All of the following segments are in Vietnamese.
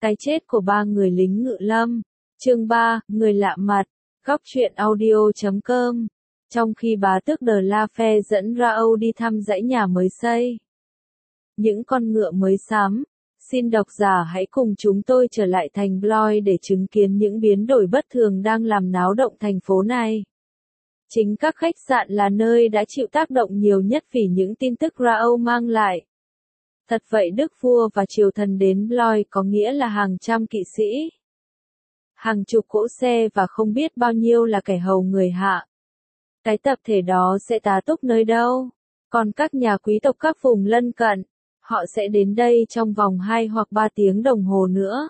Cái chết của 3 người lính ngự lâm. Chương 3, người lạ mặt. Góc truyện audio.com. Trong khi bá tước De La Fère dẫn Raoul đi thăm dãy nhà mới xây, những con ngựa mới sắm, xin độc giả hãy cùng chúng tôi trở lại thành Blois để chứng kiến những biến đổi bất thường đang làm náo động thành phố này. Chính các khách sạn là nơi đã chịu tác động nhiều nhất vì những tin tức Raoul mang lại. Thật vậy, đức vua và triều thần đến Blois có nghĩa là hàng trăm kỵ sĩ, hàng chục cỗ xe và không biết bao nhiêu là kẻ hầu người hạ. Cái tập thể đó sẽ tá túc nơi đâu? Còn các nhà quý tộc các vùng lân cận, họ sẽ đến đây trong vòng 2 hoặc 3 tiếng đồng hồ nữa.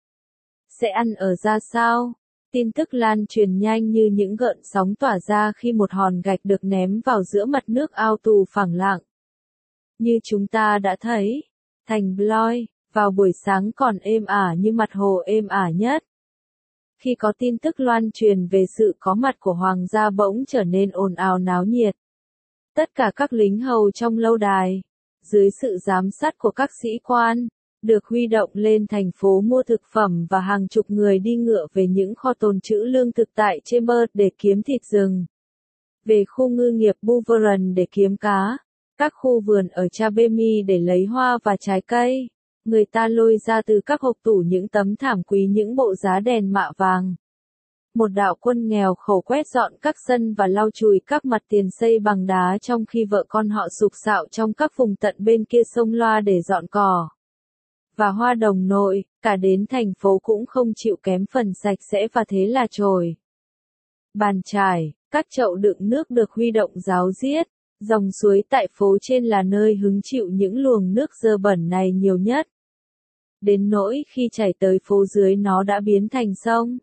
Sẽ ăn ở ra sao? Tin tức lan truyền nhanh như những gợn sóng tỏa ra khi một hòn gạch được ném vào giữa mặt nước ao tù phẳng lặng. Như chúng ta đã thấy, thành Blois, vào buổi sáng còn êm ả như mặt hồ êm ả nhất. Khi có tin tức loan truyền về sự có mặt của hoàng gia bỗng trở nên ồn ào náo nhiệt. Tất cả các lính hầu trong lâu đài, dưới sự giám sát của các sĩ quan, được huy động lên thành phố mua thực phẩm và hàng chục người đi ngựa về những kho tồn trữ lương thực tại Chambers để kiếm thịt rừng. Về khu ngư nghiệp Bouvron để kiếm cá, các khu vườn ở Chabemi để lấy hoa và trái cây. Người ta lôi ra từ các hộp tủ những tấm thảm quý, những bộ giá đèn mạ vàng. Một đạo quân nghèo khổ quét dọn các sân và lau chùi các mặt tiền xây bằng đá, trong khi vợ con họ sục sạo trong các vùng tận bên kia sông Loa để dọn cỏ và hoa đồng nội. Cả đến thành phố cũng không chịu kém phần sạch sẽ, và thế là chổi, bàn chải, các chậu đựng nước được huy động ráo riết. Dòng suối tại phố trên là nơi hứng chịu những luồng nước dơ bẩn này nhiều nhất. Đến nỗi khi chảy tới phố dưới nó đã biến thành sông.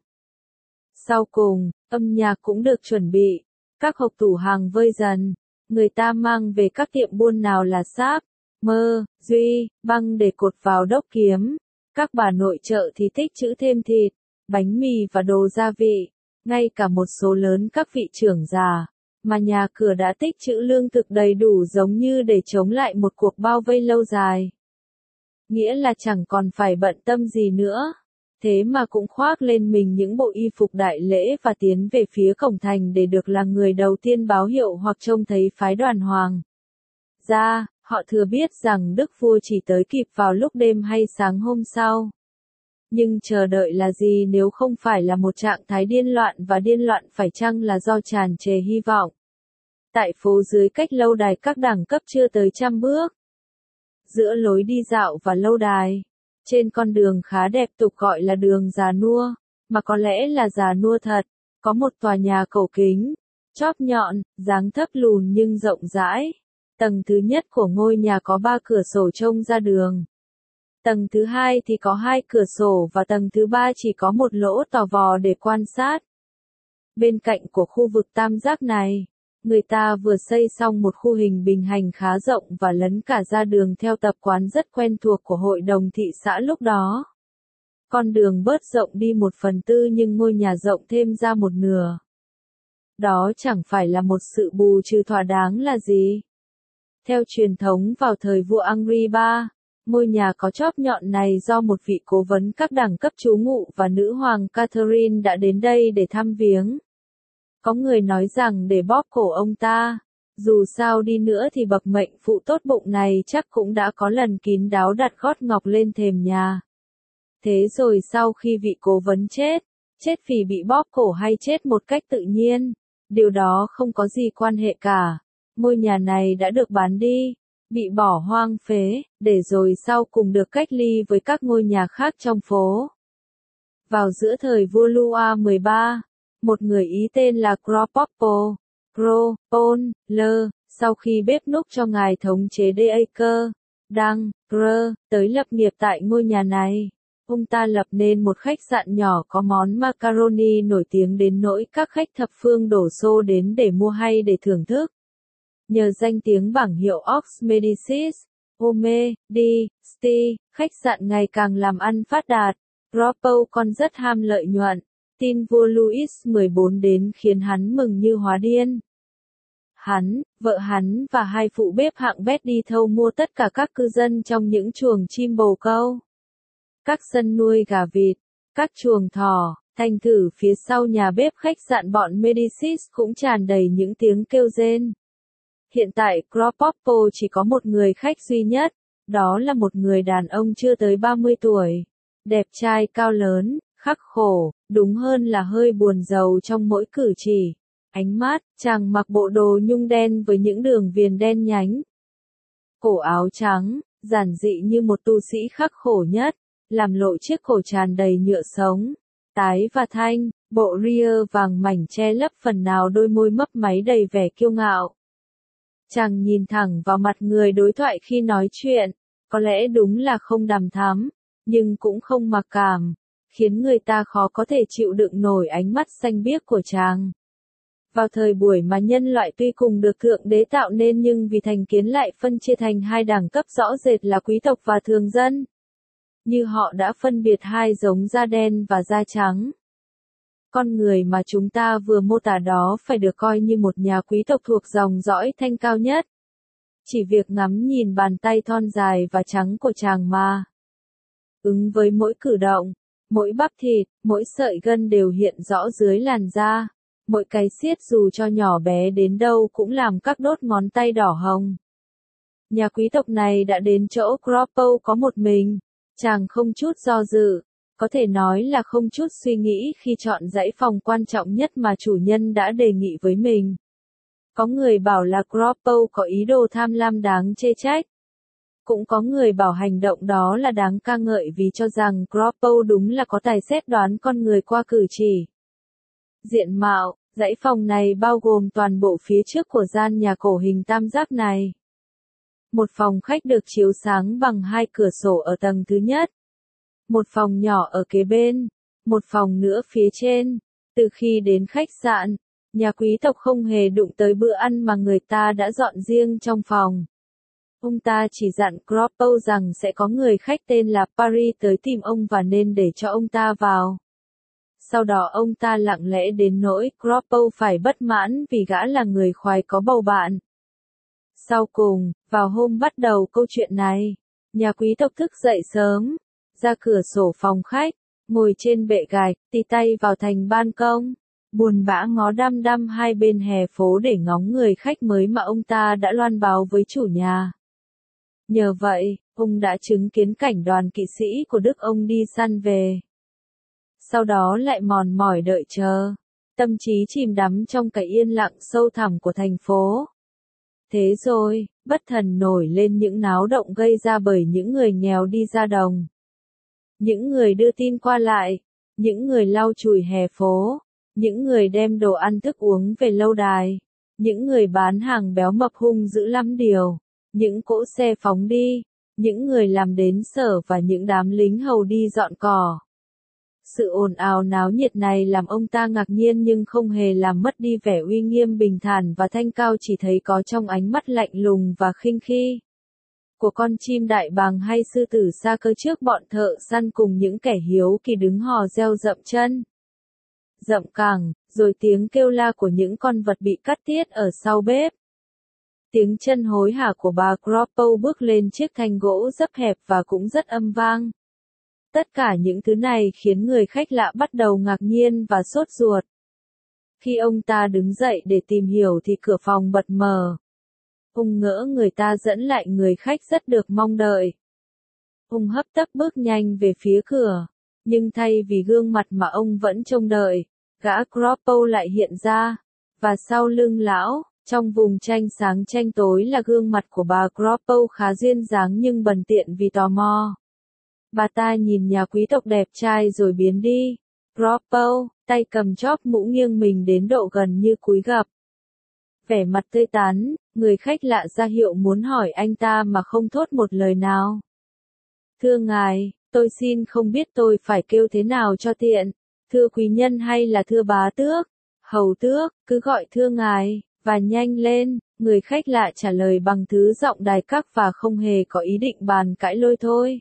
Sau cùng, âm nhạc cũng được chuẩn bị. Các hộp tủ hàng vơi dần. Người ta mang về các tiệm buôn, nào là sáp, mơ, duy, băng để cột vào đốc kiếm. Các bà nội trợ thì tích trữ thêm thịt, bánh mì và đồ gia vị. Ngay cả một số lớn các vị trưởng già, mà nhà cửa đã tích trữ lương thực đầy đủ, giống như để chống lại một cuộc bao vây lâu dài. Nghĩa là chẳng còn phải bận tâm gì nữa. Thế mà cũng khoác lên mình những bộ y phục đại lễ và tiến về phía cổng thành để được là người đầu tiên báo hiệu hoặc trông thấy phái đoàn hoàng gia. Họ thừa biết rằng đức vua chỉ tới kịp vào lúc đêm hay sáng hôm sau. Nhưng chờ đợi là gì nếu không phải là một trạng thái điên loạn, và điên loạn phải chăng là do tràn trề hy vọng? Tại phố dưới cách lâu đài các đẳng cấp chưa tới 100 bước. Giữa lối đi dạo và lâu đài, trên con đường khá đẹp tục gọi là đường già nua, mà có lẽ là già nua thật, có một tòa nhà cổ kính, chóp nhọn, dáng thấp lùn nhưng rộng rãi. Tầng thứ nhất của ngôi nhà có 3 cửa sổ trông ra đường. Tầng thứ 2 thì có 2 cửa sổ, và tầng thứ 3 chỉ có một lỗ tò vò để quan sát. Bên cạnh của khu vực tam giác này, người ta vừa xây xong một khu hình bình hành khá rộng và lấn cả ra đường theo tập quán rất quen thuộc của hội đồng thị xã lúc đó. Con đường bớt rộng đi 1/4 nhưng ngôi nhà rộng thêm ra 1/2. Đó chẳng phải là một sự bù trừ thỏa đáng là gì? Theo truyền thống vào thời vua Henri III, ngôi nhà có chóp nhọn này do một vị cố vấn các đẳng cấp trú ngụ và nữ hoàng Catherine đã đến đây để thăm viếng. Có người nói rằng để bóp cổ ông ta. Dù sao đi nữa thì bậc mệnh phụ tốt bụng này chắc cũng đã có lần kín đáo đặt gót ngọc lên thềm nhà. Thế rồi sau khi vị cố vấn chết vì bị bóp cổ hay chết một cách tự nhiên, điều đó không có gì quan hệ cả. Ngôi nhà này đã được bán đi, bị bỏ hoang phế, để rồi sau cùng được cách ly với các ngôi nhà khác trong phố. Vào giữa thời vua Louis XIII, một người Ý tên là Cropole, sau khi bếp núc cho ngài thống chế D'Acre, tới lập nghiệp tại ngôi nhà này. Ông ta lập nên một khách sạn nhỏ có món macaroni nổi tiếng đến nỗi các khách thập phương đổ xô đến để mua hay để thưởng thức. Nhờ danh tiếng bảng hiệu Ox Medicis, Ome, Di, Sti, khách sạn ngày càng làm ăn phát đạt. Cropole còn rất ham lợi nhuận. Tin vua Louis XIV đến khiến hắn mừng như hóa điên. Hắn, vợ hắn và 2 phụ bếp hạng bét đi thâu mua tất cả các cư dân trong những chuồng chim bồ câu. các sân nuôi gà vịt, các chuồng thỏ. Thành thử phía sau nhà bếp khách sạn bọn Medicis cũng tràn đầy những tiếng kêu rên. Hiện tại Cropoppo chỉ có một người khách duy nhất, đó là một người đàn ông chưa tới 30 tuổi. Đẹp trai cao lớn, khắc khổ, đúng hơn là hơi buồn rầu trong mỗi cử chỉ. Ánh mắt, chàng mặc bộ đồ nhung đen với những đường viền đen nhánh. Cổ áo trắng, giản dị như một tu sĩ khắc khổ nhất, làm lộ chiếc cổ tràn đầy nhựa sống. Tái và thanh, bộ ria vàng mảnh che lấp phần nào đôi môi mấp máy đầy vẻ kiêu ngạo. Chàng nhìn thẳng vào mặt người đối thoại khi nói chuyện, có lẽ đúng là không đằm thắm, nhưng cũng không mặc cảm, khiến người ta khó có thể chịu đựng nổi ánh mắt xanh biếc của chàng. Vào thời buổi mà nhân loại tuy cùng được Thượng Đế tạo nên nhưng vì thành kiến lại phân chia thành hai đẳng cấp rõ rệt là quý tộc và thường dân. Như họ đã phân biệt hai giống da đen và da trắng. Con người mà chúng ta vừa mô tả đó phải được coi như một nhà quý tộc thuộc dòng dõi thanh cao nhất. Chỉ việc ngắm nhìn bàn tay thon dài và trắng của chàng mà. Ứng với mỗi cử động, mỗi bắp thịt, mỗi sợi gân đều hiện rõ dưới làn da. Mỗi cái xiết dù cho nhỏ bé đến đâu cũng làm các đốt ngón tay đỏ hồng. Nhà quý tộc này đã đến chỗ Croppo có một mình. Chàng không chút do dự, có thể nói là không chút suy nghĩ khi chọn dãy phòng quan trọng nhất mà chủ nhân đã đề nghị với mình. Có người bảo là Croppo có ý đồ tham lam đáng chê trách. Cũng có người bảo hành động đó là đáng ca ngợi vì cho rằng Croppo đúng là có tài xét đoán con người qua cử chỉ. Diện mạo, dãy phòng này bao gồm toàn bộ phía trước của gian nhà cổ hình tam giác này. Một phòng khách được chiếu sáng bằng hai cửa sổ ở tầng thứ nhất. Một phòng nhỏ ở kế bên. Một phòng nữa phía trên. Từ khi đến khách sạn, nhà quý tộc không hề đụng tới bữa ăn mà người ta đã dọn riêng trong phòng. Ông ta chỉ dặn Croppo rằng sẽ có người khách tên là Paris tới tìm ông và nên để cho ông ta vào. Sau đó ông ta lặng lẽ đến nỗi Croppo phải bất mãn vì gã là người khoái có bầu bạn. Sau cùng, vào hôm bắt đầu câu chuyện này, nhà quý tộc thức dậy sớm, ra cửa sổ phòng khách, ngồi trên bệ gạch, tì tay vào thành ban công, buồn bã ngó đăm đăm hai bên hè phố để ngóng người khách mới mà ông ta đã loan báo với chủ nhà. Nhờ vậy, ông đã chứng kiến cảnh đoàn kỵ sĩ của Đức ông đi săn về. Sau đó lại mòn mỏi đợi chờ, tâm trí chìm đắm trong cái yên lặng sâu thẳm của thành phố. Thế rồi, bất thần nổi lên những náo động gây ra bởi những người nghèo đi ra đồng. Những người đưa tin qua lại, những người lau chùi hè phố, những người đem đồ ăn thức uống về lâu đài, những người bán hàng béo mập hung dữ lắm điều, những cỗ xe phóng đi, những người làm đến sở và những đám lính hầu đi dọn cỏ. Sự ồn ào náo nhiệt này làm ông ta ngạc nhiên nhưng không hề làm mất đi vẻ uy nghiêm bình thản và thanh cao chỉ thấy có trong ánh mắt lạnh lùng và khinh khi. Của con chim đại bàng hay sư tử xa cơ trước bọn thợ săn cùng những kẻ hiếu kỳ đứng hò reo dậm chân. Dậm cẳng, rồi tiếng kêu la của những con vật bị cắt tiết ở sau bếp. Tiếng chân hối hả của bà Croppo bước lên chiếc thanh gỗ dấp hẹp và cũng rất âm vang. Tất cả những thứ này khiến người khách lạ bắt đầu ngạc nhiên và sốt ruột. Khi ông ta đứng dậy để tìm hiểu thì cửa phòng bật mở. Ông ngỡ người ta dẫn lại người khách rất được mong đợi. Ông hấp tấp bước nhanh về phía cửa, nhưng thay vì gương mặt mà ông vẫn trông đợi, gã Croppo lại hiện ra, và sau lưng lão, trong vùng tranh sáng tranh tối là gương mặt của bà Croppo khá duyên dáng nhưng bần tiện vì tò mò. Bà ta nhìn nhà quý tộc đẹp trai rồi biến đi. Croppo, tay cầm chóp mũ nghiêng mình đến độ gần như cúi gập. Vẻ mặt tươi tắn, người khách lạ ra hiệu muốn hỏi anh ta mà không thốt một lời nào. Thưa ngài, tôi xin không biết tôi phải kêu thế nào cho tiện. Thưa quý nhân hay là thưa bá tước, hầu tước, cứ gọi thưa ngài, và nhanh lên, người khách lạ trả lời bằng thứ giọng đài các và không hề có ý định bàn cãi lôi thôi.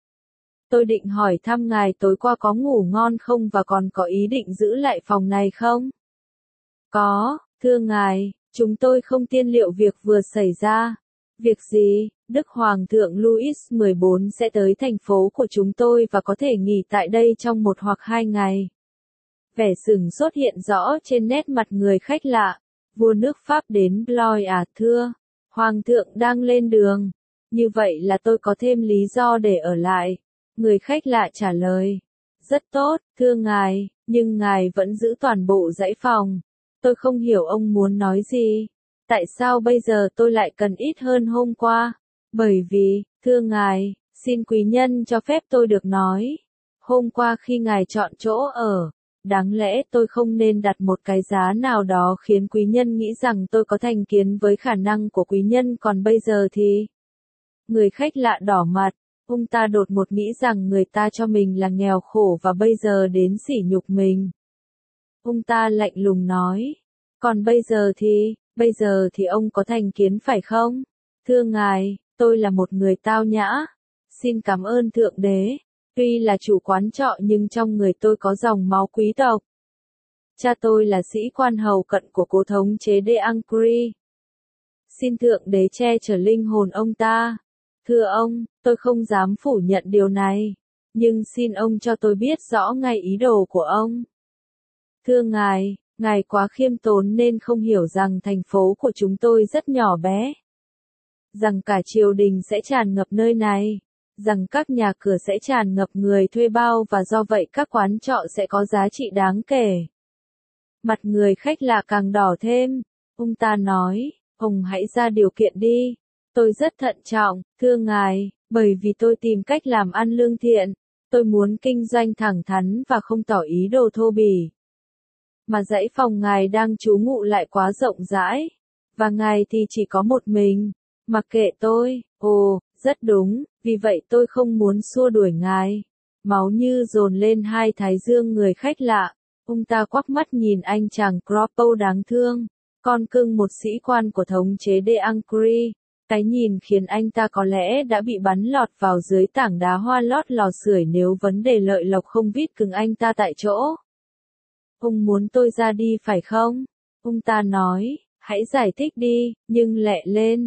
Tôi định hỏi thăm ngài tối qua có ngủ ngon không và còn có ý định giữ lại phòng này không? Có, thưa ngài, chúng tôi không tiên liệu việc vừa xảy ra. Việc gì? Đức Hoàng thượng Louis XIV sẽ tới thành phố của chúng tôi và có thể nghỉ tại đây trong 1 hoặc 2 ngày. Vẻ sửng sốt hiện rõ trên nét mặt người khách lạ. Vua nước Pháp đến Blois à, thưa? Hoàng thượng đang lên đường. Như vậy là tôi có thêm lý do để ở lại. Người khách lạ trả lời. Rất tốt, thưa ngài, nhưng ngài vẫn giữ toàn bộ dãy phòng. Tôi không hiểu ông muốn nói gì. Tại sao bây giờ tôi lại cần ít hơn hôm qua? Bởi vì, thưa ngài, xin quý nhân cho phép tôi được nói. Hôm qua khi ngài chọn chỗ ở, đáng lẽ tôi không nên đặt một cái giá nào đó khiến quý nhân nghĩ rằng tôi có thành kiến với khả năng của quý nhân, còn bây giờ thì... Người khách lạ đỏ mặt, ông ta đột ngột nghĩ rằng người ta cho mình là nghèo khổ và bây giờ đến sỉ nhục mình. Ông ta lạnh lùng nói, còn bây giờ thì ông có thành kiến phải không? Thưa ngài, tôi là một người tao nhã. Xin cảm ơn Thượng Đế. Tuy là chủ quán trọ nhưng trong người tôi có dòng máu quý tộc. Cha tôi là sĩ quan hầu cận của cố thống chế De Ancre. Xin Thượng Đế che chở linh hồn ông ta. Thưa ông, tôi không dám phủ nhận điều này. Nhưng xin ông cho tôi biết rõ ngay ý đồ của ông. Thưa ngài, ngài quá khiêm tốn nên không hiểu rằng thành phố của chúng tôi rất nhỏ bé. Rằng cả triều đình sẽ tràn ngập nơi này. Rằng các nhà cửa sẽ tràn ngập người thuê bao và do vậy các quán trọ sẽ có giá trị đáng kể. Mặt người khách lạ càng đỏ thêm. Ông ta nói, ông hãy ra điều kiện đi. Tôi rất thận trọng, thưa ngài, bởi vì tôi tìm cách làm ăn lương thiện. Tôi muốn kinh doanh thẳng thắn và không tỏ ý đồ thô bỉ. Mà dãy phòng ngài đang trú ngụ lại quá rộng rãi. Và ngài thì chỉ có một mình. Mặc kệ tôi, ồ, rất đúng, vì vậy tôi không muốn xua đuổi ngài. Máu như dồn lên hai thái dương người khách lạ. Ông ta quắc mắt nhìn anh chàng Croppo đáng thương. Con cưng một sĩ quan của thống chế De Ancre. Cái nhìn khiến anh ta có lẽ đã bị bắn lọt vào dưới tảng đá hoa lót lò sưởi nếu vấn đề lợi lộc không vít cứng anh ta tại chỗ. Ông muốn tôi ra đi phải không? Ông ta nói, hãy giải thích đi, nhưng lẹ lên,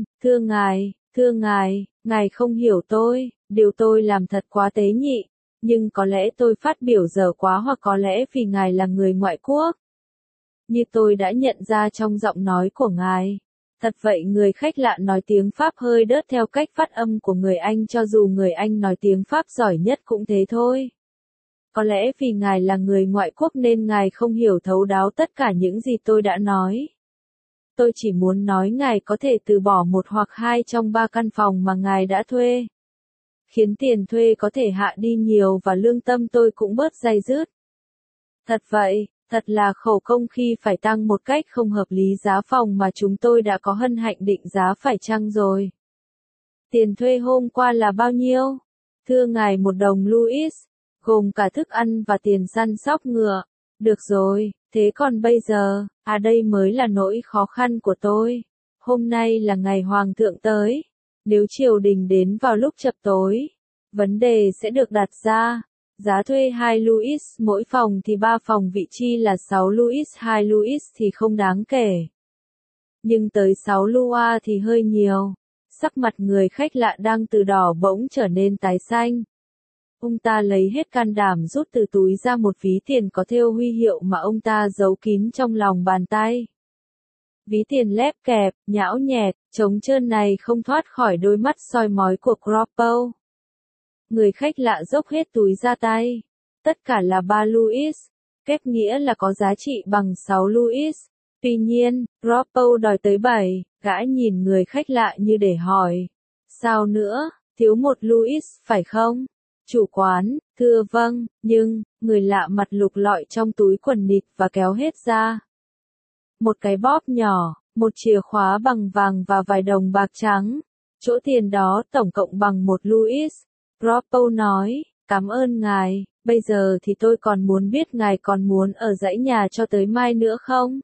thưa ngài, ngài không hiểu tôi, điều tôi làm thật quá tế nhị, nhưng có lẽ tôi phát biểu dở quá hoặc có lẽ vì ngài là người ngoại quốc. Như tôi đã nhận ra trong giọng nói của ngài. Thật vậy, người khách lạ nói tiếng Pháp hơi đớt theo cách phát âm của người Anh, cho dù người Anh nói tiếng Pháp giỏi nhất cũng thế thôi. Có lẽ vì ngài là người ngoại quốc nên ngài không hiểu thấu đáo tất cả những gì tôi đã nói. Tôi chỉ muốn nói ngài có thể từ bỏ 1 hoặc 2 trong 3 căn phòng mà ngài đã thuê. Khiến tiền thuê có thể hạ đi nhiều và lương tâm tôi cũng bớt day dứt. Thật vậy, thật là khẩu công khi phải tăng một cách không hợp lý giá phòng mà chúng tôi đã có hân hạnh định giá phải chăng rồi. Tiền thuê hôm qua là bao nhiêu? Thưa ngài, 1 đồng Louis, gồm cả thức ăn và tiền săn sóc ngựa. Được rồi, thế còn bây giờ, đây mới là nỗi khó khăn của tôi. Hôm nay là ngày hoàng thượng tới. Nếu triều đình đến vào lúc chập tối, vấn đề sẽ được đặt ra. Giá thuê 2 Louis mỗi phòng thì 3 phòng vị chi là 6 Louis, 2 Louis thì không đáng kể. Nhưng tới 6 Lua thì hơi nhiều. Sắc mặt người khách lạ đang từ đỏ bỗng trở nên tái xanh. Ông ta lấy hết can đảm rút từ túi ra một ví tiền có thêu huy hiệu mà ông ta giấu kín trong lòng bàn tay. Ví tiền lép kẹp, nhão nhẹt, trống trơn này không thoát khỏi đôi mắt soi mói của Croppo. Người khách lạ dốc hết túi ra tay. Tất cả là 3 Louis. Kết nghĩa là có giá trị bằng 6 Louis. Tuy nhiên, Croppo đòi tới 7. Gã nhìn người khách lạ như để hỏi. Sao nữa, thiếu 1 Louis, phải không? Chủ quán, thưa vâng, nhưng, người lạ mặt lục lọi trong túi quần nịt và kéo hết ra. Một cái bóp nhỏ, một chìa khóa bằng vàng và vài đồng bạc trắng. Chỗ tiền đó tổng cộng bằng 1 Louis. Croppo nói, cảm ơn ngài, bây giờ thì tôi còn muốn biết ngài còn muốn ở dãy nhà cho tới mai nữa không?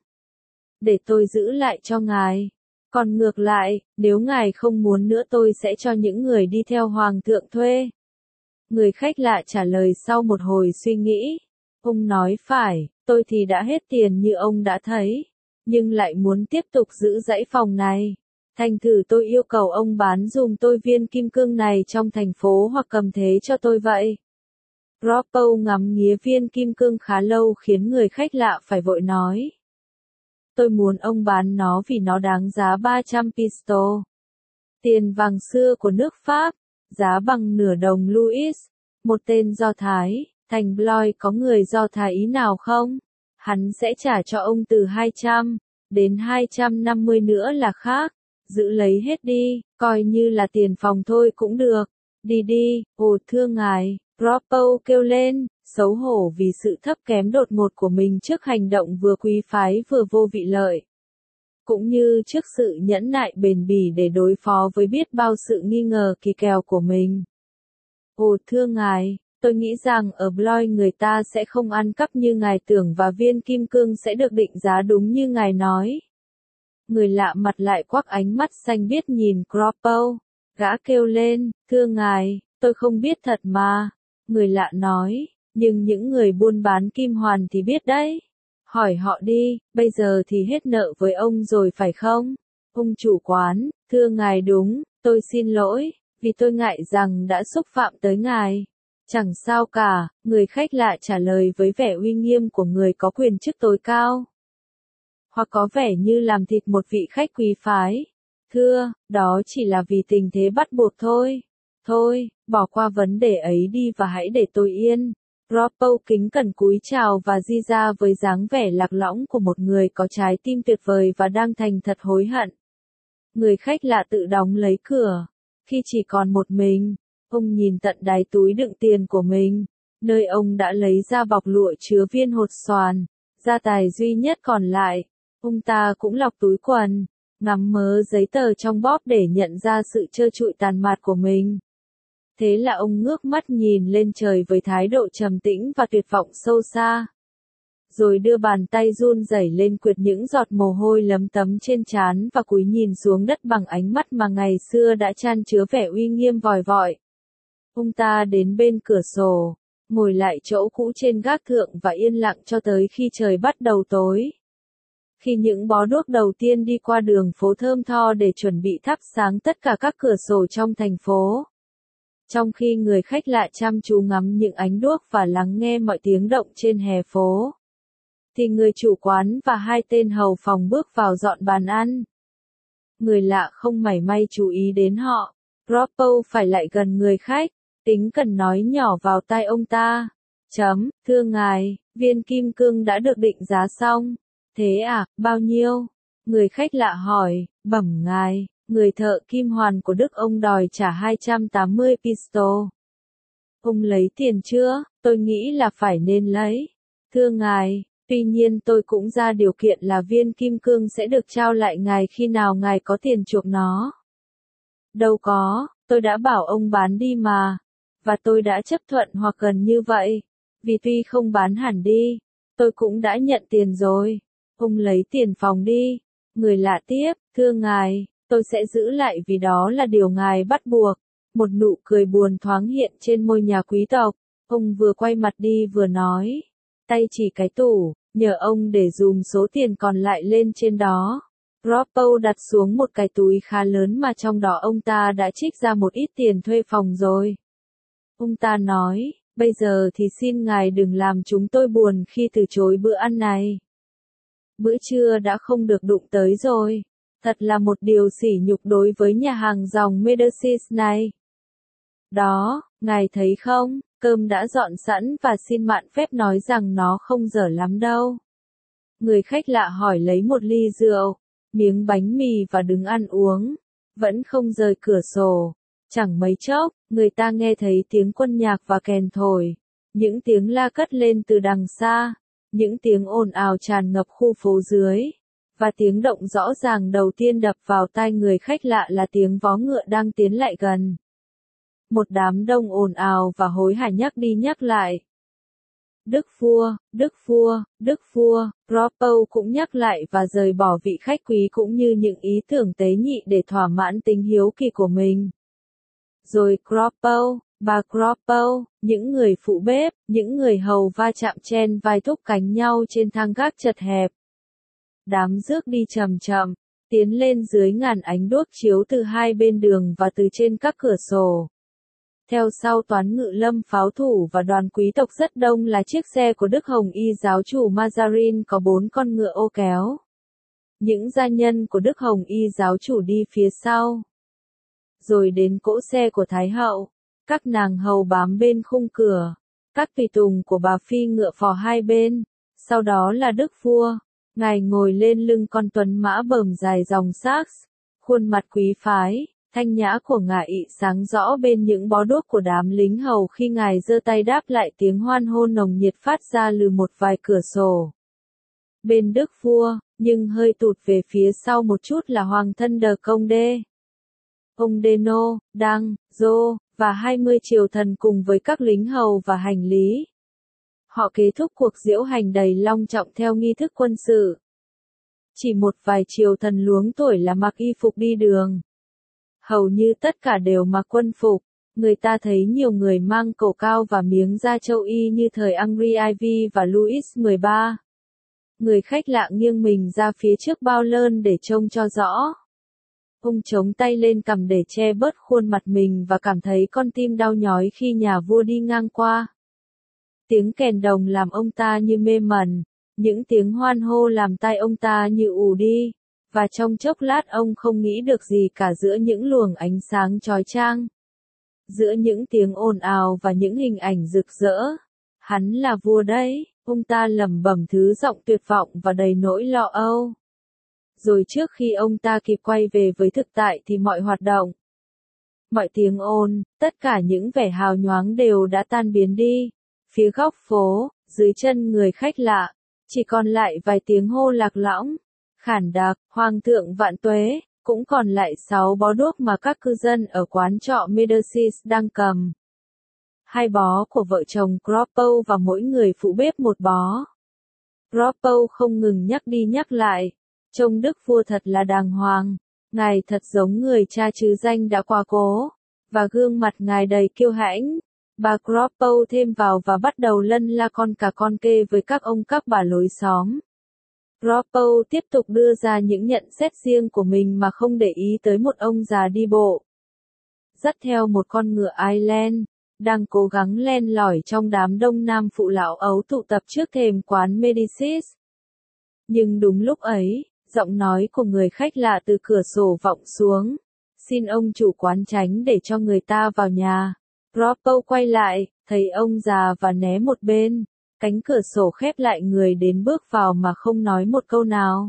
Để tôi giữ lại cho ngài. Còn ngược lại, nếu ngài không muốn nữa tôi sẽ cho những người đi theo hoàng thượng thuê. Người khách lạ trả lời sau một hồi suy nghĩ. Ông nói phải, tôi thì đã hết tiền như ông đã thấy. Nhưng lại muốn tiếp tục giữ dãy phòng này. Thành thử tôi yêu cầu ông bán dùm tôi viên kim cương này trong thành phố hoặc cầm thế cho tôi vậy. Croppo ngắm nghía viên kim cương khá lâu khiến người khách lạ phải vội nói. Tôi muốn ông bán nó vì nó đáng giá 300 pisto. Tiền vàng xưa của nước Pháp, giá bằng nửa đồng Louis, một tên Do Thái. Thành Blois có người Do Thái Ý nào không? Hắn sẽ trả cho ông từ 200 đến 250 nữa là khác. Giữ lấy hết đi, coi như là tiền phòng thôi cũng được. Đi đi, ồ thưa ngài, Croppo kêu lên, xấu hổ vì sự thấp kém đột ngột của mình trước hành động vừa quý phái vừa vô vị lợi. Cũng như trước sự nhẫn nại bền bỉ để đối phó với biết bao sự nghi ngờ kỳ kèo của mình. Ồ thưa ngài, tôi nghĩ rằng ở Blois người ta sẽ không ăn cắp như ngài tưởng và viên kim cương sẽ được định giá đúng như ngài nói. Người lạ mặt lại quắc ánh mắt xanh biếc nhìn Croppo. Gã kêu lên, thưa ngài, tôi không biết thật mà. Người lạ nói, nhưng những người buôn bán kim hoàn thì biết đấy. Hỏi họ đi, bây giờ thì hết nợ với ông rồi phải không? Ông chủ quán, thưa ngài đúng, tôi xin lỗi, vì tôi ngại rằng đã xúc phạm tới ngài. Chẳng sao cả, người khách lạ trả lời với vẻ uy nghiêm của người có quyền chức tối cao. Hoặc có vẻ như làm thịt một vị khách quý phái. Thưa, đó chỉ là vì tình thế bắt buộc thôi. Thôi, bỏ qua vấn đề ấy đi và hãy để tôi yên. Croppo kính cẩn cúi chào và di ra với dáng vẻ lạc lõng của một người có trái tim tuyệt vời và đang thành thật hối hận. Người khách lạ tự đóng lấy cửa. Khi chỉ còn một mình, ông nhìn tận đáy túi đựng tiền của mình, nơi ông đã lấy ra bọc lụa chứa viên hột xoàn, gia tài duy nhất còn lại. Ông ta cũng lọc túi quần, ngắm mớ giấy tờ trong bóp để nhận ra sự trơ trụi tàn mạt của mình. Thế là ông ngước mắt nhìn lên trời với thái độ trầm tĩnh và tuyệt vọng sâu xa. Rồi đưa bàn tay run rẩy lên quệt những giọt mồ hôi lấm tấm trên trán và cúi nhìn xuống đất bằng ánh mắt mà ngày xưa đã chan chứa vẻ uy nghiêm vòi vọi. Ông ta đến bên cửa sổ, ngồi lại chỗ cũ trên gác thượng và yên lặng cho tới khi trời bắt đầu tối. Khi những bó đuốc đầu tiên đi qua đường phố thơm tho để chuẩn bị thắp sáng tất cả các cửa sổ trong thành phố. Trong khi người khách lạ chăm chú ngắm những ánh đuốc và lắng nghe mọi tiếng động trên hè phố, thì người chủ quán và hai tên hầu phòng bước vào dọn bàn ăn. Người lạ không mảy may chú ý đến họ. Croppo phải lại gần người khách, tính cần nói nhỏ vào tai ông ta. Thưa ngài, viên kim cương đã được định giá xong. Thế à, bao nhiêu? Người khách lạ hỏi, bẩm ngài, người thợ kim hoàn của Đức ông đòi trả 280 pisto. Ông lấy tiền chưa? Tôi nghĩ là phải nên lấy. Thưa ngài, tuy nhiên tôi cũng ra điều kiện là viên kim cương sẽ được trao lại ngài khi nào ngài có tiền chuộc nó. Đâu có, tôi đã bảo ông bán đi mà. Và tôi đã chấp thuận hoặc gần như vậy. Vì tuy không bán hẳn đi, tôi cũng đã nhận tiền rồi. Ông lấy tiền phòng đi. Người lạ tiếp, thưa ngài, tôi sẽ giữ lại vì đó là điều ngài bắt buộc. Một nụ cười buồn thoáng hiện trên môi nhà quý tộc. Ông vừa quay mặt đi vừa nói. Tay chỉ cái tủ, nhờ ông để dùm số tiền còn lại lên trên đó. Croppo đặt xuống một cái túi khá lớn mà trong đó ông ta đã trích ra một ít tiền thuê phòng rồi. Ông ta nói, bây giờ thì xin ngài đừng làm chúng tôi buồn khi từ chối bữa ăn này. Bữa trưa đã không được đụng tới rồi. Thật là một điều sỉ nhục đối với nhà hàng dòng Medicis này. Đó, ngài thấy không, cơm đã dọn sẵn và xin mạn phép nói rằng nó không dở lắm đâu. Người khách lạ hỏi lấy một ly rượu, miếng bánh mì và đứng ăn uống. Vẫn không rời cửa sổ. Chẳng mấy chốc, người ta nghe thấy tiếng quân nhạc và kèn thổi. Những tiếng la cất lên từ đằng xa. Những tiếng ồn ào tràn ngập khu phố dưới. Và tiếng động rõ ràng đầu tiên đập vào tai người khách lạ là tiếng vó ngựa đang tiến lại gần. Một đám đông ồn ào và hối hả nhắc đi nhắc lại. Đức vua, Đức vua, Đức vua, Croppo cũng nhắc lại và rời bỏ vị khách quý cũng như những ý tưởng tế nhị để thỏa mãn tính hiếu kỳ của mình. Rồi Croppo, bà Croppo, những người phụ bếp, những người hầu va chạm chen vai thúc cánh nhau trên thang gác chật hẹp. Đám rước đi chậm chậm, tiến lên dưới ngàn ánh đuốc chiếu từ hai bên đường và từ trên các cửa sổ. Theo sau toán ngự lâm pháo thủ và đoàn quý tộc rất đông là chiếc xe của Đức Hồng Y giáo chủ Mazarin có 4 con ngựa ô kéo. Những gia nhân của Đức Hồng Y giáo chủ đi phía sau. Rồi đến cỗ xe của Thái hậu, các nàng hầu bám bên khung cửa, các tùy tùng của bà phi ngựa phò hai bên, sau đó là Đức vua, ngài ngồi lên lưng con tuấn mã bờm dài dòng Sax, khuôn mặt quý phái, thanh nhã của ngài ị sáng rõ bên những bó đuốc của đám lính hầu khi ngài giơ tay đáp lại tiếng hoan hô nồng nhiệt phát ra lừ một vài cửa sổ. Bên Đức vua, nhưng hơi tụt về phía sau một chút là hoàng thân Đờ Công Đê. Ông Deno, Đăng, Dô, và 20 triều thần cùng với các lính hầu và hành lý. Họ kết thúc cuộc diễu hành đầy long trọng theo nghi thức quân sự. Chỉ một vài triều thần luống tuổi là mặc y phục đi đường. Hầu như tất cả đều mặc quân phục. Người ta thấy nhiều người mang cổ cao và miếng da châu y như thời Henry IV và Louis XIII. Người khách lạ nghiêng mình ra phía trước bao lơn để trông cho rõ. Ông chống tay lên cằm để che bớt khuôn mặt mình và cảm thấy con tim đau nhói khi nhà vua đi ngang qua. Tiếng kèn đồng làm ông ta như mê mẩn, những tiếng hoan hô làm tai ông ta như ù đi, và trong chốc lát ông không nghĩ được gì cả giữa những luồng ánh sáng chói chang. Giữa những tiếng ồn ào và những hình ảnh rực rỡ. Hắn là vua đấy, ông ta lẩm bẩm thứ giọng tuyệt vọng và đầy nỗi lo âu. Rồi trước khi ông ta kịp quay về với thực tại thì mọi hoạt động, mọi tiếng ồn, tất cả những vẻ hào nhoáng đều đã tan biến đi. Phía góc phố, dưới chân người khách lạ, chỉ còn lại vài tiếng hô lạc lõng, khản đặc, hoàng thượng vạn tuế, cũng còn lại 6 bó đuốc mà các cư dân ở quán trọ Medicis đang cầm. 2 bó của vợ chồng Croppo và mỗi người phụ bếp 1 bó. Croppo không ngừng nhắc đi nhắc lại, trông đức vua thật là đàng hoàng, ngài thật giống người cha chứ danh đã qua cố, và gương mặt ngài đầy kiêu hãnh. Bà Croppo thêm vào và bắt đầu lân la con cả con kê với các ông các bà lối xóm. Croppo tiếp tục đưa ra những nhận xét riêng của mình mà không để ý tới một ông già đi bộ, dắt theo một con ngựa Ireland, đang cố gắng len lỏi trong đám đông nam phụ lão ấu tụ tập trước thềm quán Medicis. Nhưng đúng lúc ấy, giọng nói của người khách lạ từ cửa sổ vọng xuống. Xin ông chủ quán tránh để cho người ta vào nhà. Croppo quay lại, thấy ông già và né một bên. Cánh cửa sổ khép lại, người đến bước vào mà không nói một câu nào.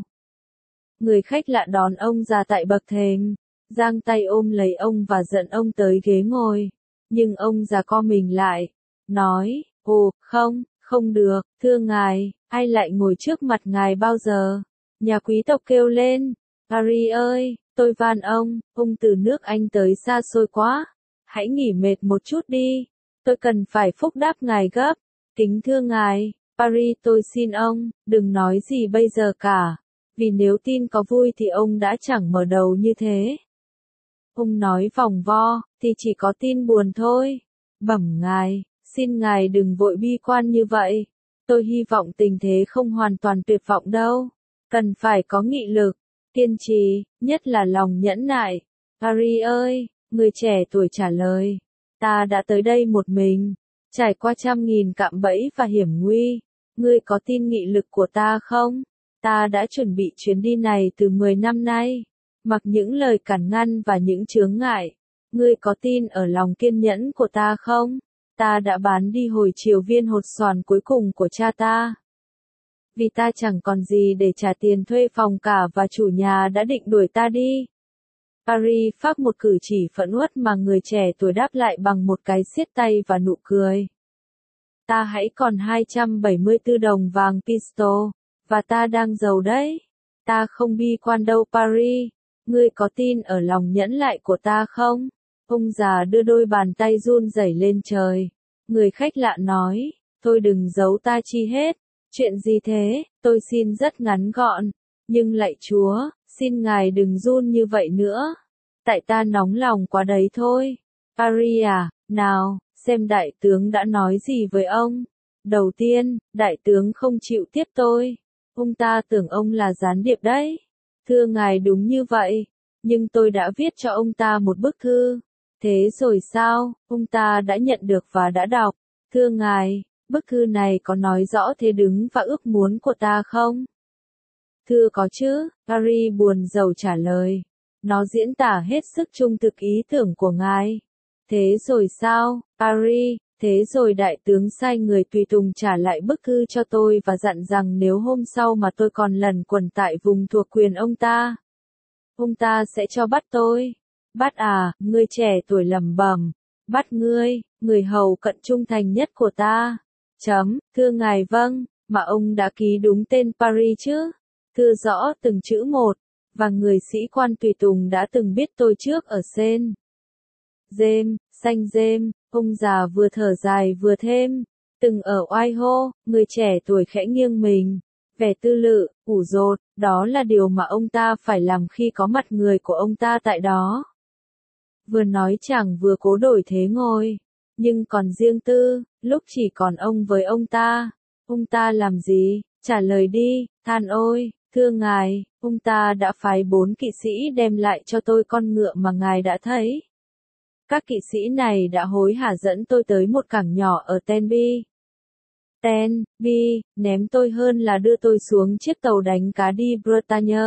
Người khách lạ đón ông già tại bậc thềm, giang tay ôm lấy ông và dẫn ông tới ghế ngồi. Nhưng ông già co mình lại, nói, ồ, không được, thưa ngài, ai lại ngồi trước mặt ngài bao giờ? Nhà quý tộc kêu lên, Harry ơi, tôi van ông từ nước Anh tới xa xôi quá, hãy nghỉ mệt một chút đi, tôi cần phải phúc đáp ngài gấp, kính thưa ngài, Paris tôi xin ông, đừng nói gì bây giờ cả, vì nếu tin có vui thì ông đã chẳng mở đầu như thế. Ông nói vòng vo, thì chỉ có tin buồn thôi, bẩm ngài, xin ngài đừng vội bi quan như vậy, tôi hy vọng tình thế không hoàn toàn tuyệt vọng đâu. Cần phải có nghị lực, kiên trì, nhất là lòng nhẫn nại. Harry ơi, người trẻ tuổi trả lời, ta đã tới đây một mình, trải qua trăm nghìn cạm bẫy và hiểm nguy. Ngươi có tin nghị lực của ta không? Ta đã chuẩn bị chuyến đi này từ 10 năm nay, mặc những lời cản ngăn và những chướng ngại. Ngươi có tin ở lòng kiên nhẫn của ta không? Ta đã bán đi hồi chiều viên hột xoàn cuối cùng của cha ta. Vì ta chẳng còn gì để trả tiền thuê phòng cả và chủ nhà đã định đuổi ta đi. Paris phát một cử chỉ phẫn uất mà người trẻ tuổi đáp lại bằng một cái siết tay và nụ cười. Ta hãy còn 274 đồng vàng pisto, và ta đang giàu đấy. Ta không bi quan đâu Paris, ngươi có tin ở lòng nhẫn lại của ta không? Ông già đưa đôi bàn tay run rẩy lên trời. Người khách lạ nói, thôi đừng giấu ta chi hết. Chuyện gì thế, tôi xin rất ngắn gọn, nhưng lạy Chúa, xin ngài đừng run như vậy nữa. Tại ta nóng lòng quá đấy thôi. Paris à, nào, xem đại tướng đã nói gì với ông. Đầu tiên, đại tướng không chịu tiếp tôi. Ông ta tưởng ông là gián điệp đấy. Thưa ngài đúng như vậy, nhưng tôi đã viết cho ông ta một bức thư. Thế rồi sao, ông ta đã nhận được và đã đọc. Thưa ngài, bức thư này có nói rõ thế đứng và ước muốn của ta không? Thưa có chứ, Paris buồn rầu trả lời. Nó diễn tả hết sức trung thực ý tưởng của ngài. Thế rồi sao, Paris? Thế rồi đại tướng sai người tùy tùng trả lại bức thư cho tôi và dặn rằng nếu hôm sau mà tôi còn lẩn quẩn tại vùng thuộc quyền ông ta sẽ cho bắt tôi. Bắt à, ngươi trẻ tuổi lẩm bẩm. Bắt ngươi, người hầu cận trung thành nhất của ta. Thưa ngài vâng, mà ông đã ký đúng tên Paris chứ? Thưa rõ từng chữ một, và người sĩ quan tùy tùng đã từng biết tôi trước ở Sen. James, ông già vừa thở dài vừa thêm. Từng ở Ohio, người trẻ tuổi khẽ nghiêng mình. Vẻ tư lự, ủ rột, đó là điều mà ông ta phải làm khi có mặt người của ông ta tại đó. Vừa nói chàng vừa cố đổi thế ngồi. Nhưng còn riêng tư, lúc chỉ còn ông với ông ta làm gì? Trả lời đi, than ôi, thưa ngài, ông ta đã phái 4 kỵ sĩ đem lại cho tôi con ngựa mà ngài đã thấy. Các kỵ sĩ này đã hối hả dẫn tôi tới một cảng nhỏ ở Tenby. Ném tôi hơn là đưa tôi xuống chiếc tàu đánh cá đi Bretagne.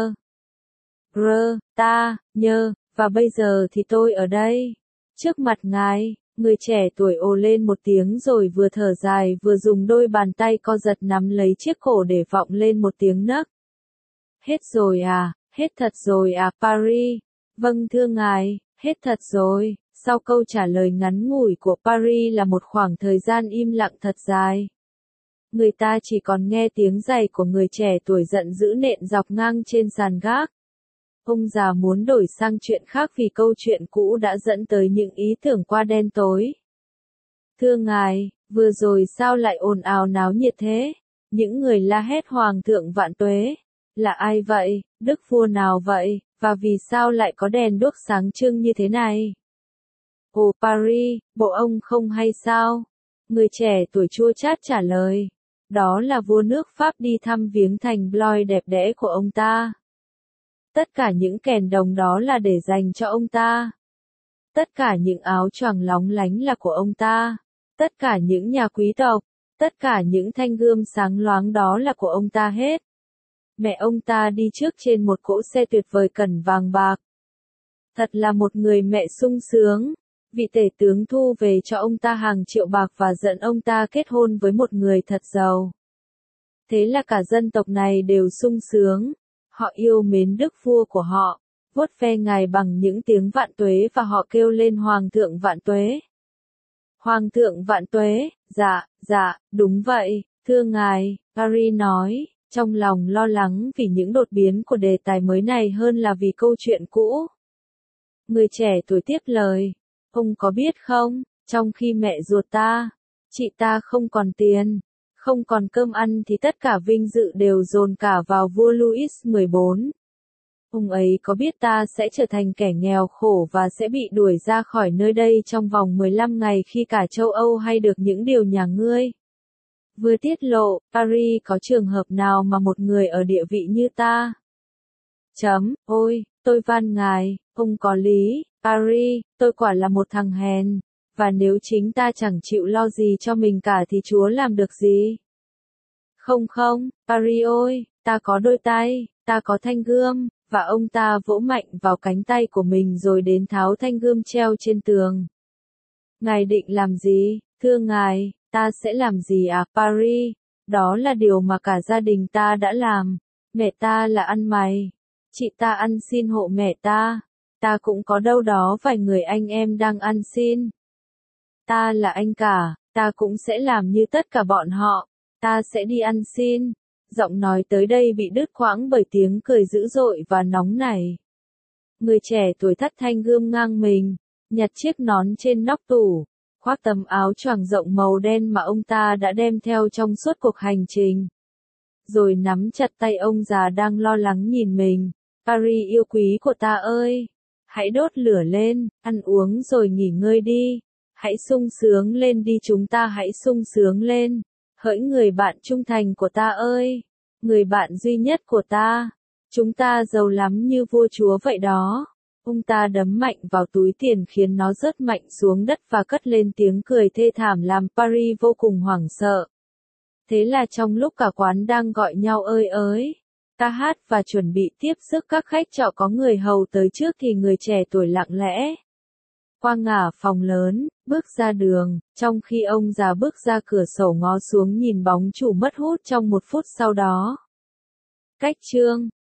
Và bây giờ thì tôi ở đây. Trước mặt ngài, người trẻ tuổi ồ lên một tiếng rồi vừa thở dài vừa dùng đôi bàn tay co giật nắm lấy chiếc cổ để vọng lên một tiếng nấc. Hết rồi à, hết thật rồi à Paris. Vâng thưa ngài, hết thật rồi. Sau câu trả lời ngắn ngủi của Paris là một khoảng thời gian im lặng thật dài. Người ta chỉ còn nghe tiếng giày của người trẻ tuổi giận dữ nện dọc ngang trên sàn gác. Ông già muốn đổi sang chuyện khác vì câu chuyện cũ đã dẫn tới những ý tưởng qua đen tối. Thưa ngài, vừa rồi sao lại ồn ào náo nhiệt thế? Những người la hét hoàng thượng vạn tuế. Là ai vậy? Đức vua nào vậy? Và vì sao lại có đèn đuốc sáng trưng như thế này? Ồ Paris, bộ ông không hay sao? Người trẻ tuổi chua chát trả lời. Đó là vua nước Pháp đi thăm viếng thành Blois đẹp đẽ của ông ta. Tất cả những kèn đồng đó là để dành cho ông ta. Tất cả những áo choàng lóng lánh là của ông ta. Tất cả những nhà quý tộc, tất cả những thanh gươm sáng loáng đó là của ông ta hết. Mẹ ông ta đi trước trên một cỗ xe tuyệt vời cẩn vàng bạc. Thật là một người mẹ sung sướng. Vị tể tướng thu về cho ông ta hàng triệu bạc và dẫn ông ta kết hôn với một người thật giàu. Thế là cả dân tộc này đều sung sướng. Họ yêu mến đức vua của họ, vuốt ve ngài bằng những tiếng vạn tuế và họ kêu lên Hoàng thượng vạn tuế. Hoàng thượng vạn tuế, dạ, đúng vậy, thưa ngài, Paris nói, trong lòng lo lắng vì những đột biến của đề tài mới này hơn là vì câu chuyện cũ. Người trẻ tuổi tiếp lời, ông có biết không, trong khi mẹ ruột ta, chị ta không còn tiền, không còn cơm ăn thì tất cả vinh dự đều dồn cả vào vua Louis XIV. Ông ấy có biết ta sẽ trở thành kẻ nghèo khổ và sẽ bị đuổi ra khỏi nơi đây trong vòng 15 ngày khi cả châu Âu hay được những điều nhà ngươi vừa tiết lộ, Paris có trường hợp nào mà một người ở địa vị như ta? Ôi, tôi van ngài, ông có lý, Paris, tôi quả là một thằng hèn. Và nếu chính ta chẳng chịu lo gì cho mình cả thì Chúa làm được gì? Không, Paris ơi, ta có đôi tay, ta có thanh gươm, và ông ta vỗ mạnh vào cánh tay của mình rồi đến tháo thanh gươm treo trên tường. Ngài định làm gì, thưa ngài, ta sẽ làm gì à Paris? Đó là điều mà cả gia đình ta đã làm. Mẹ ta là ăn mày. Chị ta ăn xin hộ mẹ ta. Ta cũng có đâu đó vài người anh em đang ăn xin. Ta là anh cả, ta cũng sẽ làm như tất cả bọn họ. Ta sẽ đi ăn xin. Giọng nói tới đây bị đứt quãng bởi tiếng cười dữ dội và nóng nảy. Người trẻ tuổi thắt thanh gươm ngang mình, nhặt chiếc nón trên nóc tủ, khoác tấm áo choàng rộng màu đen mà ông ta đã đem theo trong suốt cuộc hành trình. Rồi nắm chặt tay ông già đang lo lắng nhìn mình. Paris yêu quý của ta ơi! Hãy đốt lửa lên, ăn uống rồi nghỉ ngơi đi. Hãy sung sướng lên đi chúng ta hãy sung sướng lên. Hỡi người bạn trung thành của ta ơi! Người bạn duy nhất của ta! Chúng ta giàu lắm như vua chúa vậy đó. Ông ta đấm mạnh vào túi tiền khiến nó rớt mạnh xuống đất và cất lên tiếng cười thê thảm làm Paris vô cùng hoảng sợ. Thế là trong lúc cả quán đang gọi nhau ơi ới, ca hát và chuẩn bị tiếp sức các khách trọ có người hầu tới trước thì người trẻ tuổi lặng lẽ qua ngả phòng lớn, bước ra đường, trong khi ông già bước ra cửa sổ ngó xuống nhìn bóng chủ mất hút trong 1 phút sau đó. Cách chương